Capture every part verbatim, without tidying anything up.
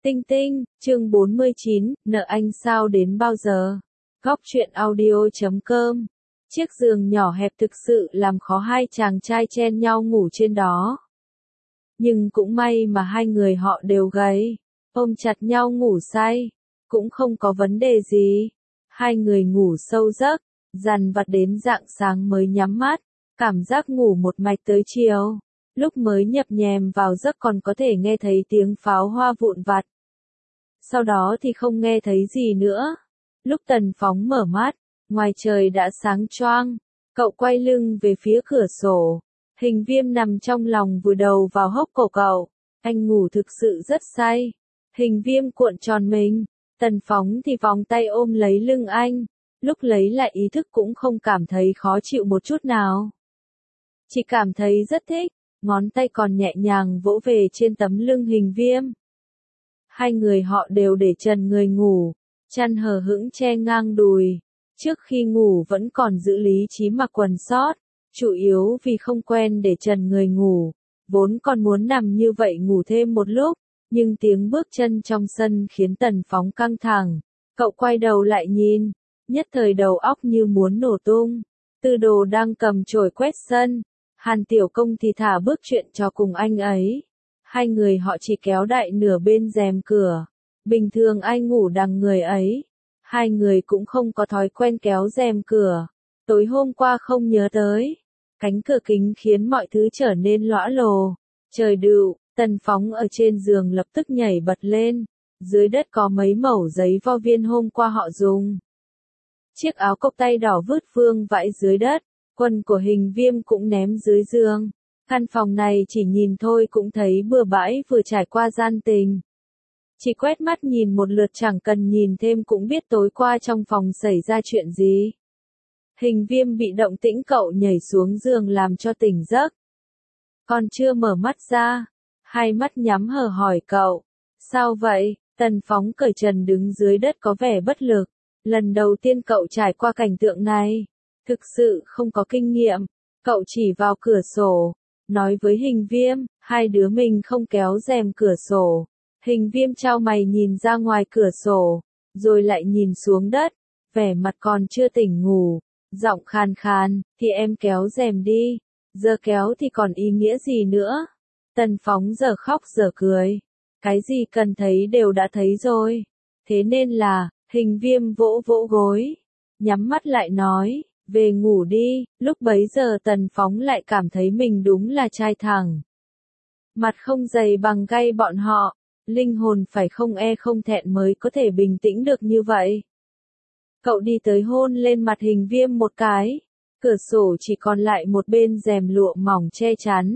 Tinh tinh, chương bốn mươi chín, nợ anh sao đến bao giờ? Góc truyện audio chấm com. Chiếc giường nhỏ hẹp thực sự làm khó hai chàng trai chen nhau ngủ trên đó. Nhưng cũng may mà hai người họ đều gầy, ôm chặt nhau ngủ say, cũng không có vấn đề gì. Hai người ngủ sâu giấc, dằn vặt đến rạng sáng mới nhắm mắt, cảm giác ngủ một mạch tới chiều. Lúc mới nhập nhèm vào giấc còn có thể nghe thấy tiếng pháo hoa vụn vặt. Sau đó thì không nghe thấy gì nữa. Lúc Tần Phóng mở mắt, ngoài trời đã sáng choang. Cậu quay lưng về phía cửa sổ. Hình Viêm nằm trong lòng vùi đầu vào hốc cổ cậu. Anh ngủ thực sự rất say. Hình Viêm cuộn tròn mình. Tần Phóng thì vòng tay ôm lấy lưng anh. Lúc lấy lại ý thức cũng không cảm thấy khó chịu một chút nào. Chỉ cảm thấy rất thích. Ngón tay còn nhẹ nhàng vỗ về trên tấm lưng Hình Viêm. Hai người họ đều để trần người ngủ, chăn hờ hững che ngang đùi. Trước khi ngủ vẫn còn giữ lý trí mặc quần sót, chủ yếu vì không quen để trần người ngủ, vốn còn muốn nằm như vậy ngủ thêm một lúc, nhưng tiếng bước chân trong sân khiến Tần Phóng căng thẳng. Cậu quay đầu lại nhìn, nhất thời đầu óc như muốn nổ tung. Tư Đồ đang cầm chổi quét sân, Hàn Tiểu Công thì thả bước chuyện cho cùng anh ấy. Hai người họ chỉ kéo đại nửa bên rèm cửa. Bình thường ai ngủ đằng người ấy. Hai người cũng không có thói quen kéo rèm cửa. Tối hôm qua không nhớ tới. Cánh cửa kính khiến mọi thứ trở nên lõa lồ. Trời đựu, Tần Phóng ở trên giường lập tức nhảy bật lên. Dưới đất có mấy mẩu giấy vo viên hôm qua họ dùng. Chiếc áo cộc tay đỏ vứt vương vãi dưới đất. Quần của Hình Viêm cũng ném dưới giường. Căn phòng này chỉ nhìn thôi cũng thấy bừa bãi vừa trải qua gian tình. Chỉ quét mắt nhìn một lượt chẳng cần nhìn thêm cũng biết tối qua trong phòng xảy ra chuyện gì. Hình Viêm bị động tĩnh cậu nhảy xuống giường làm cho tỉnh giấc. Còn chưa mở mắt ra, hai mắt nhắm hờ hỏi cậu. Sao vậy? Tần Phóng cởi trần đứng dưới đất có vẻ bất lực. Lần đầu tiên cậu trải qua cảnh tượng này. Thực sự không có kinh nghiệm. Cậu chỉ vào cửa sổ. Nói với Hình Viêm, hai đứa mình không kéo rèm cửa sổ. Hình Viêm chau mày nhìn ra ngoài cửa sổ, rồi lại nhìn xuống đất, vẻ mặt còn chưa tỉnh ngủ, giọng khàn khàn, thì em kéo rèm đi, giờ kéo thì còn ý nghĩa gì nữa. Tần Phóng giờ khóc giờ cười, cái gì cần thấy đều đã thấy rồi, thế nên là, Hình Viêm vỗ vỗ gối, nhắm mắt lại nói. Về ngủ đi, lúc bấy giờ Tần Phóng lại cảm thấy mình đúng là trai thẳng. Mặt không dày bằng gai bọn họ, linh hồn phải không e không thẹn mới có thể bình tĩnh được như vậy. Cậu đi tới hôn lên mặt Hình Viêm một cái, cửa sổ chỉ còn lại một bên rèm lụa mỏng che chắn.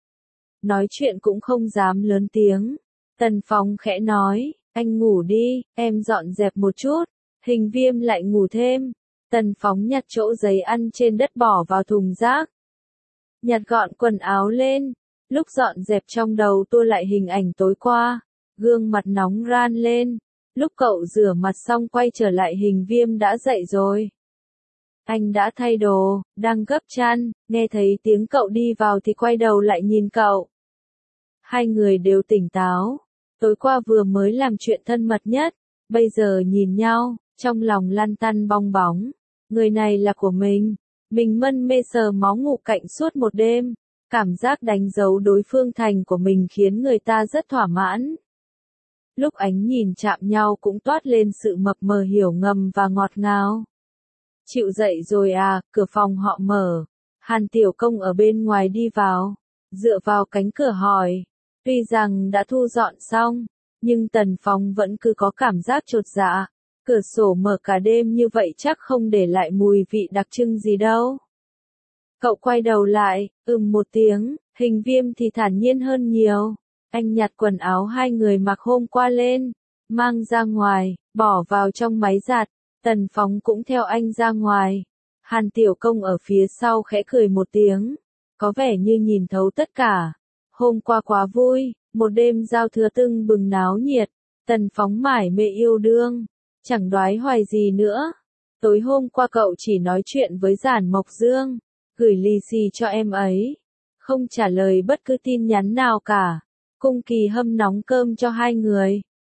Nói chuyện cũng không dám lớn tiếng, Tần Phóng khẽ nói, anh ngủ đi, em dọn dẹp một chút, Hình Viêm lại ngủ thêm. Tần Phóng nhặt chỗ giấy ăn trên đất bỏ vào thùng rác. Nhặt gọn quần áo lên. Lúc dọn dẹp trong đầu tua lại hình ảnh tối qua. Gương mặt nóng ran lên. Lúc cậu rửa mặt xong quay trở lại Hình Viêm đã dậy rồi. Anh đã thay đồ, đang gấp chăn, nghe thấy tiếng cậu đi vào thì quay đầu lại nhìn cậu. Hai người đều tỉnh táo. Tối qua vừa mới làm chuyện thân mật nhất. Bây giờ nhìn nhau, trong lòng lăn tăn bong bóng. Người này là của mình. Mình mân mê sờ máu ngủ cạnh suốt một đêm. Cảm giác đánh dấu đối phương thành của mình khiến người ta rất thỏa mãn. Lúc ánh nhìn chạm nhau cũng toát lên sự mập mờ hiểu ngầm và ngọt ngào. Chịu dậy rồi à, cửa phòng họ mở. Hàn Tiểu Công ở bên ngoài đi vào. Dựa vào cánh cửa hỏi. Tuy rằng đã thu dọn xong, nhưng Tần Phóng vẫn cứ có cảm giác chột dạ. Cửa sổ mở cả đêm như vậy chắc không để lại mùi vị đặc trưng gì đâu. Cậu quay đầu lại, ừm một tiếng, Hình Viêm thì thản nhiên hơn nhiều. Anh nhặt quần áo hai người mặc hôm qua lên, mang ra ngoài, bỏ vào trong máy giặt. Tần Phóng cũng theo anh ra ngoài. Hàn Tiểu Công ở phía sau khẽ cười một tiếng, có vẻ như nhìn thấu tất cả. Hôm qua quá vui, một đêm giao thừa tưng bừng náo nhiệt. Tần Phóng mải mê yêu đương. Chẳng đoái hoài gì nữa. Tối hôm qua cậu chỉ nói chuyện với Giản Mộc Dương, gửi lì xì cho em ấy. Không trả lời bất cứ tin nhắn nào cả. Cung Kỳ hâm nóng cơm cho hai người.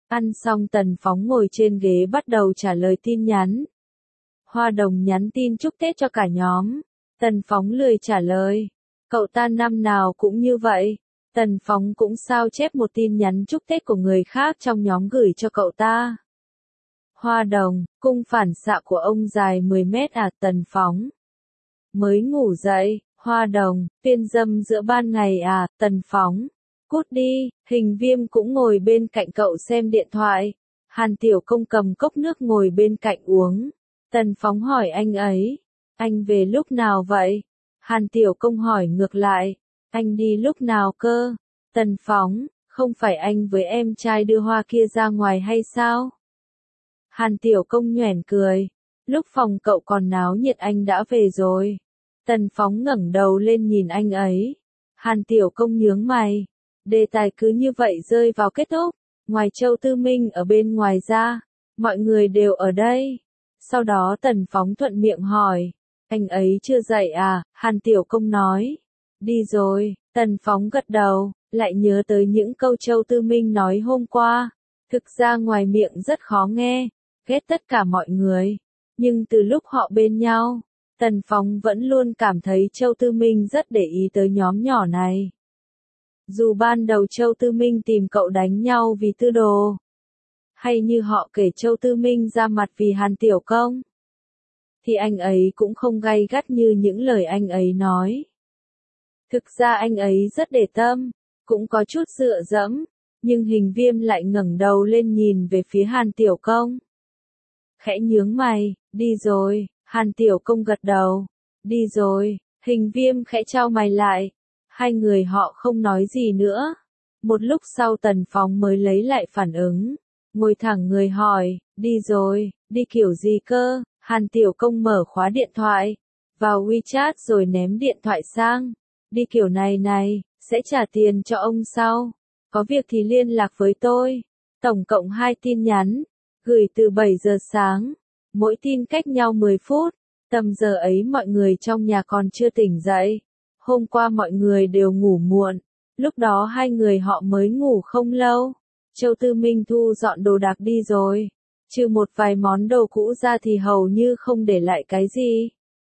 Ăn xong Tần Phóng ngồi trên ghế bắt đầu trả lời tin nhắn. Hoa Đồng nhắn tin chúc Tết cho cả nhóm. Tần Phóng lười trả lời. Cậu ta năm nào cũng như vậy. Tần Phóng cũng sao chép một tin nhắn chúc Tết của người khác trong nhóm gửi cho cậu ta. Hoa Đồng, cung phản xạ của ông dài mười mét à? Tần Phóng. Mới ngủ dậy. Hoa Đồng, tiên dâm giữa ban ngày à? Tần Phóng. Cút đi. Hình Viêm cũng ngồi bên cạnh cậu xem điện thoại. Hàn Tiểu Công cầm cốc nước ngồi bên cạnh uống. Tần Phóng hỏi anh ấy. Anh về lúc nào vậy? Hàn Tiểu Công hỏi ngược lại. Anh đi lúc nào cơ? Tần Phóng, không phải anh với em trai đưa hoa kia ra ngoài hay sao? Hàn Tiểu Công nhoẻn cười. Lúc phòng cậu còn náo nhiệt anh đã về rồi. Tần Phóng ngẩng đầu lên nhìn anh ấy. Hàn Tiểu Công nhướng mày. Đề tài cứ như vậy rơi vào kết thúc. Ngoài Châu Tư Minh ở bên ngoài ra, mọi người đều ở đây. Sau đó Tần Phóng thuận miệng hỏi. Anh ấy chưa dậy à? Hàn Tiểu Công nói. Đi rồi. Tần Phóng gật đầu, lại nhớ tới những câu Châu Tư Minh nói hôm qua. Thực ra ngoài miệng rất khó nghe, ghét tất cả mọi người. Nhưng từ lúc họ bên nhau, Tần Phóng vẫn luôn cảm thấy Châu Tư Minh rất để ý tới nhóm nhỏ này. Dù ban đầu Châu Tư Minh tìm cậu đánh nhau vì Tư Đồ, hay như họ kể Châu Tư Minh ra mặt vì Hàn Tiểu Công, thì anh ấy cũng không gay gắt như những lời anh ấy nói. Thực ra anh ấy rất để tâm, cũng có chút dựa dẫm, nhưng Hình Viêm lại ngẩng đầu lên nhìn về phía Hàn Tiểu Công. Khẽ nhướng mày, đi rồi. Hàn Tiểu Công gật đầu. Đi rồi. Hình Viêm khẽ chau mày lại. Hai người họ không nói gì nữa. Một lúc sau Tần Phóng mới lấy lại phản ứng. Ngồi thẳng người hỏi, đi rồi, đi kiểu gì cơ? Hàn Tiểu Công mở khóa điện thoại, vào WeChat rồi ném điện thoại sang. Đi kiểu này này, sẽ trả tiền cho ông sau. Có việc thì liên lạc với tôi. Tổng cộng hai tin nhắn, gửi từ bảy giờ sáng. Mỗi tin cách nhau mười phút. Tầm giờ ấy mọi người trong nhà còn chưa tỉnh dậy. Hôm qua mọi người đều ngủ muộn. Lúc đó hai người họ mới ngủ không lâu. Châu Tư Minh thu dọn đồ đạc đi rồi. Trừ một vài món đồ cũ ra thì hầu như không để lại cái gì.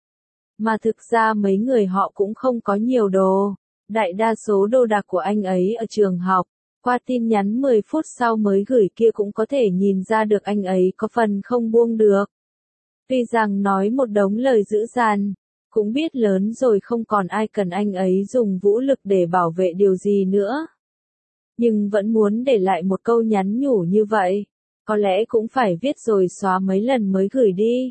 Mà thực ra mấy người họ cũng không có nhiều đồ. Đại đa số đồ đạc của anh ấy ở trường học. Qua tin nhắn mười phút sau mới gửi kia cũng có thể nhìn ra được anh ấy có phần không buông được. Tuy rằng nói một đống lời dữ dằn, cũng biết lớn rồi không còn ai cần anh ấy dùng vũ lực để bảo vệ điều gì nữa. Nhưng vẫn muốn để lại một câu nhắn nhủ như vậy. Có lẽ cũng phải viết rồi xóa mấy lần mới gửi đi.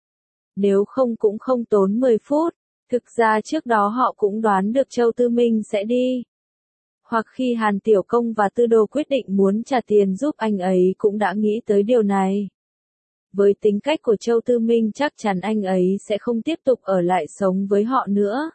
Nếu không cũng không tốn mười phút. Thực ra trước đó họ cũng đoán được Châu Tư Minh sẽ đi. Hoặc khi Hàn Tiểu Công và Tư Đồ quyết định muốn trả tiền giúp anh ấy cũng đã nghĩ tới điều này. Với tính cách của Châu Tư Minh chắc chắn anh ấy sẽ không tiếp tục ở lại sống với họ nữa.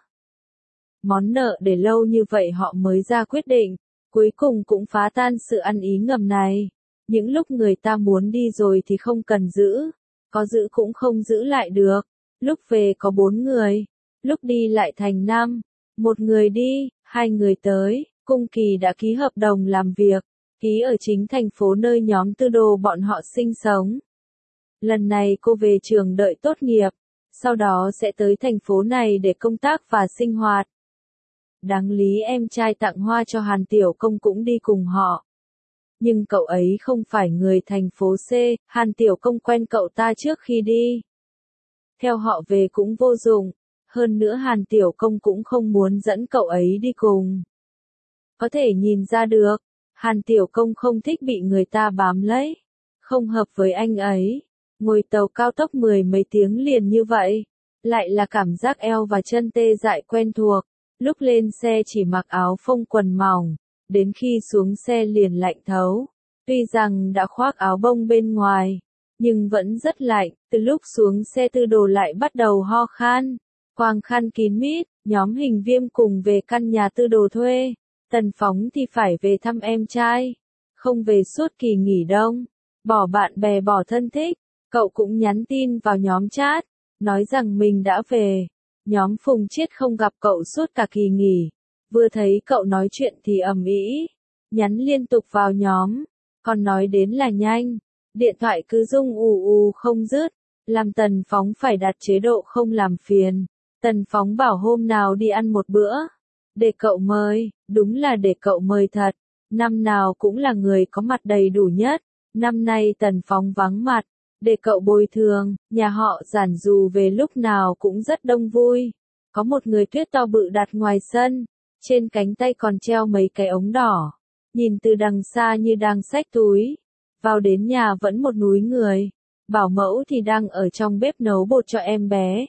Món nợ để lâu như vậy họ mới ra quyết định, cuối cùng cũng phá tan sự ăn ý ngầm này. Những lúc người ta muốn đi rồi thì không cần giữ, có giữ cũng không giữ lại được. Lúc về có bốn người, lúc đi lại thành năm, một người đi, hai người tới. Cung Kỳ đã ký hợp đồng làm việc, ký ở chính thành phố nơi nhóm Tư Đồ bọn họ sinh sống. Lần này cô về trường đợi tốt nghiệp, sau đó sẽ tới thành phố này để công tác và sinh hoạt. Đáng lý em trai tặng hoa cho Hàn Tiểu Công cũng đi cùng họ. Nhưng cậu ấy không phải người thành phố C, Hàn Tiểu Công quen cậu ta trước khi đi. Theo họ về cũng vô dụng, hơn nữa Hàn Tiểu Công cũng không muốn dẫn cậu ấy đi cùng. Có thể nhìn ra được, Hàn Tiểu Công không thích bị người ta bám lấy, không hợp với anh ấy. Ngồi tàu cao tốc mười mấy tiếng liền như vậy, lại là cảm giác eo và chân tê dại quen thuộc. Lúc lên xe chỉ mặc áo phông quần mỏng, đến khi xuống xe liền lạnh thấu. Tuy rằng đã khoác áo bông bên ngoài, nhưng vẫn rất lạnh. Từ lúc xuống xe Tư Đồ lại bắt đầu ho khan, quàng khăn kín mít. Nhóm Hình Viêm cùng về căn nhà Tư Đồ thuê. Tần Phóng thì phải về thăm em trai, không về suốt kỳ nghỉ đông, bỏ bạn bè bỏ thân thích. Cậu cũng nhắn tin vào nhóm chat, nói rằng mình đã về. Nhóm Phùng Chiết không gặp cậu suốt cả kỳ nghỉ, vừa thấy cậu nói chuyện thì ầm ĩ, nhắn liên tục vào nhóm. Còn nói đến là nhanh, điện thoại cứ rung ù ù không dứt, làm Tần Phóng phải đặt chế độ không làm phiền. Tần Phóng bảo hôm nào đi ăn một bữa. Để cậu mời, đúng là để cậu mời thật. Năm nào cũng là người có mặt đầy đủ nhất. Năm nay Tần Phóng vắng mặt. Để cậu bồi thường, nhà họ Giản dù về lúc nào cũng rất đông vui. Có một người tuyết to bự đặt ngoài sân. Trên cánh tay còn treo mấy cái ống đỏ. Nhìn từ đằng xa như đang xách túi. Vào đến nhà vẫn một núi người. Bảo mẫu thì đang ở trong bếp nấu bột cho em bé.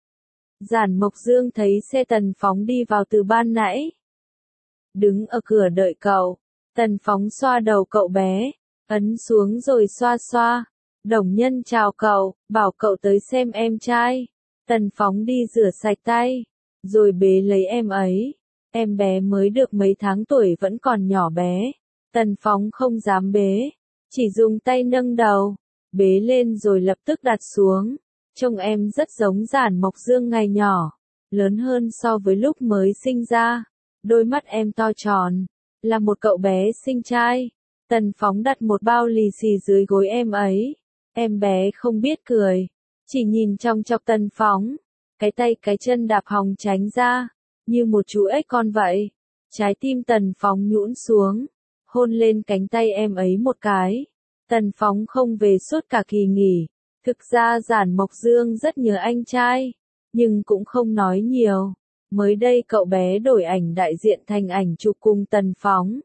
Giản Mộc Dương thấy xe Tần Phóng đi vào từ ban nãy. Đứng ở cửa đợi cậu. Tần Phóng xoa đầu cậu bé. Ấn xuống rồi xoa xoa. Đồng Nhân chào cậu, bảo cậu tới xem em trai. Tần Phóng đi rửa sạch tay. Rồi bế lấy em ấy. Em bé mới được mấy tháng tuổi vẫn còn nhỏ bé. Tần Phóng không dám bế. Chỉ dùng tay nâng đầu. Bế lên rồi lập tức đặt xuống. Trông em rất giống Giản Mộc Dương ngày nhỏ. Lớn hơn so với lúc mới sinh ra. Đôi mắt em to tròn. Là một cậu bé sinh trai. Tần Phóng đặt một bao lì xì dưới gối em ấy. Em bé không biết cười. Chỉ nhìn trong chọc Tần Phóng. Cái tay cái chân đạp hòng tránh ra. Như một chú ếch con vậy. Trái tim Tần Phóng nhũn xuống. Hôn lên cánh tay em ấy một cái. Tần Phóng không về suốt cả kỳ nghỉ. Thực ra Giản Mộc Dương rất nhớ anh trai. Nhưng cũng không nói nhiều. Mới đây cậu bé đổi ảnh đại diện thành ảnh chụp cùng Tần Phóng.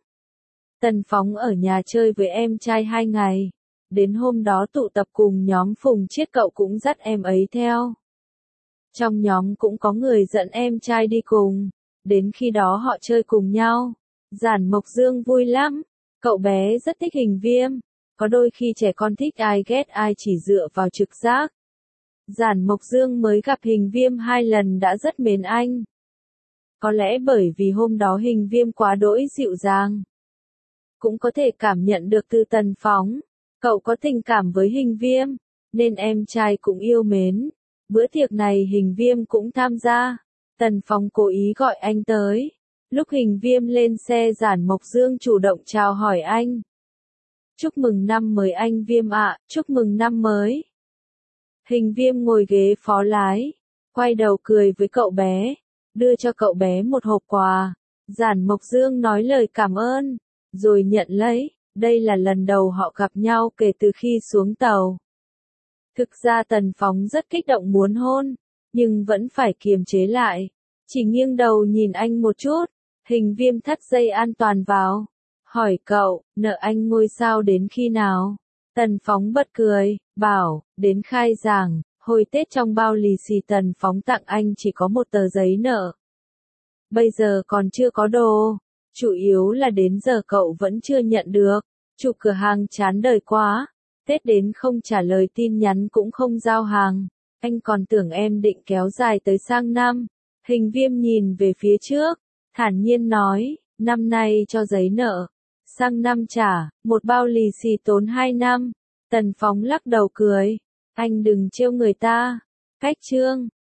Tần Phóng ở nhà chơi với em trai hai ngày. Đến hôm đó tụ tập cùng nhóm Phùng Chiết cậu cũng dắt em ấy theo. Trong nhóm cũng có người dẫn em trai đi cùng. Đến khi đó họ chơi cùng nhau. Giản Mộc Dương vui lắm. Cậu bé rất thích Hình Viêm. Có đôi khi trẻ con thích ai ghét ai chỉ dựa vào trực giác. Giản Mộc Dương mới gặp Hình Viêm hai lần đã rất mến anh. Có lẽ bởi vì hôm đó Hình Viêm quá đỗi dịu dàng. Cũng có thể cảm nhận được từ Tần Phóng. Cậu có tình cảm với Hình Viêm. Nên em trai cũng yêu mến. Bữa tiệc này Hình Viêm cũng tham gia. Tần Phóng cố ý gọi anh tới. Lúc Hình Viêm lên xe Giản Mộc Dương chủ động chào hỏi anh. Chúc mừng năm mới anh Viêm ạ, chúc mừng năm mới. Hình Viêm ngồi ghế phó lái. Quay đầu cười với cậu bé. Đưa cho cậu bé một hộp quà. Giản Mộc Dương nói lời cảm ơn. Rồi nhận lấy. Đây là lần đầu họ gặp nhau kể từ khi xuống tàu. Thực ra Tần Phóng rất kích động muốn hôn. Nhưng vẫn phải kiềm chế lại. Chỉ nghiêng đầu nhìn anh một chút. Hình Viêm thắt dây an toàn vào. Hỏi cậu, nợ anh ngôi sao đến khi nào? Tần Phóng bật cười, bảo, đến khai giảng. Hồi Tết trong bao lì xì Tần Phóng tặng anh chỉ có một tờ giấy nợ. Bây giờ còn chưa có đồ. Chủ yếu là đến giờ cậu vẫn chưa nhận được. Chủ cửa hàng chán đời quá. Tết đến không trả lời tin nhắn cũng không giao hàng. Anh còn tưởng em định kéo dài tới sang năm. Hình Viêm nhìn về phía trước. Thản nhiên nói, năm nay cho giấy nợ. Sang năm trả, một bao lì xì tốn hai năm. Tần Phóng lắc đầu cười. Anh đừng trêu người ta. Cách chương.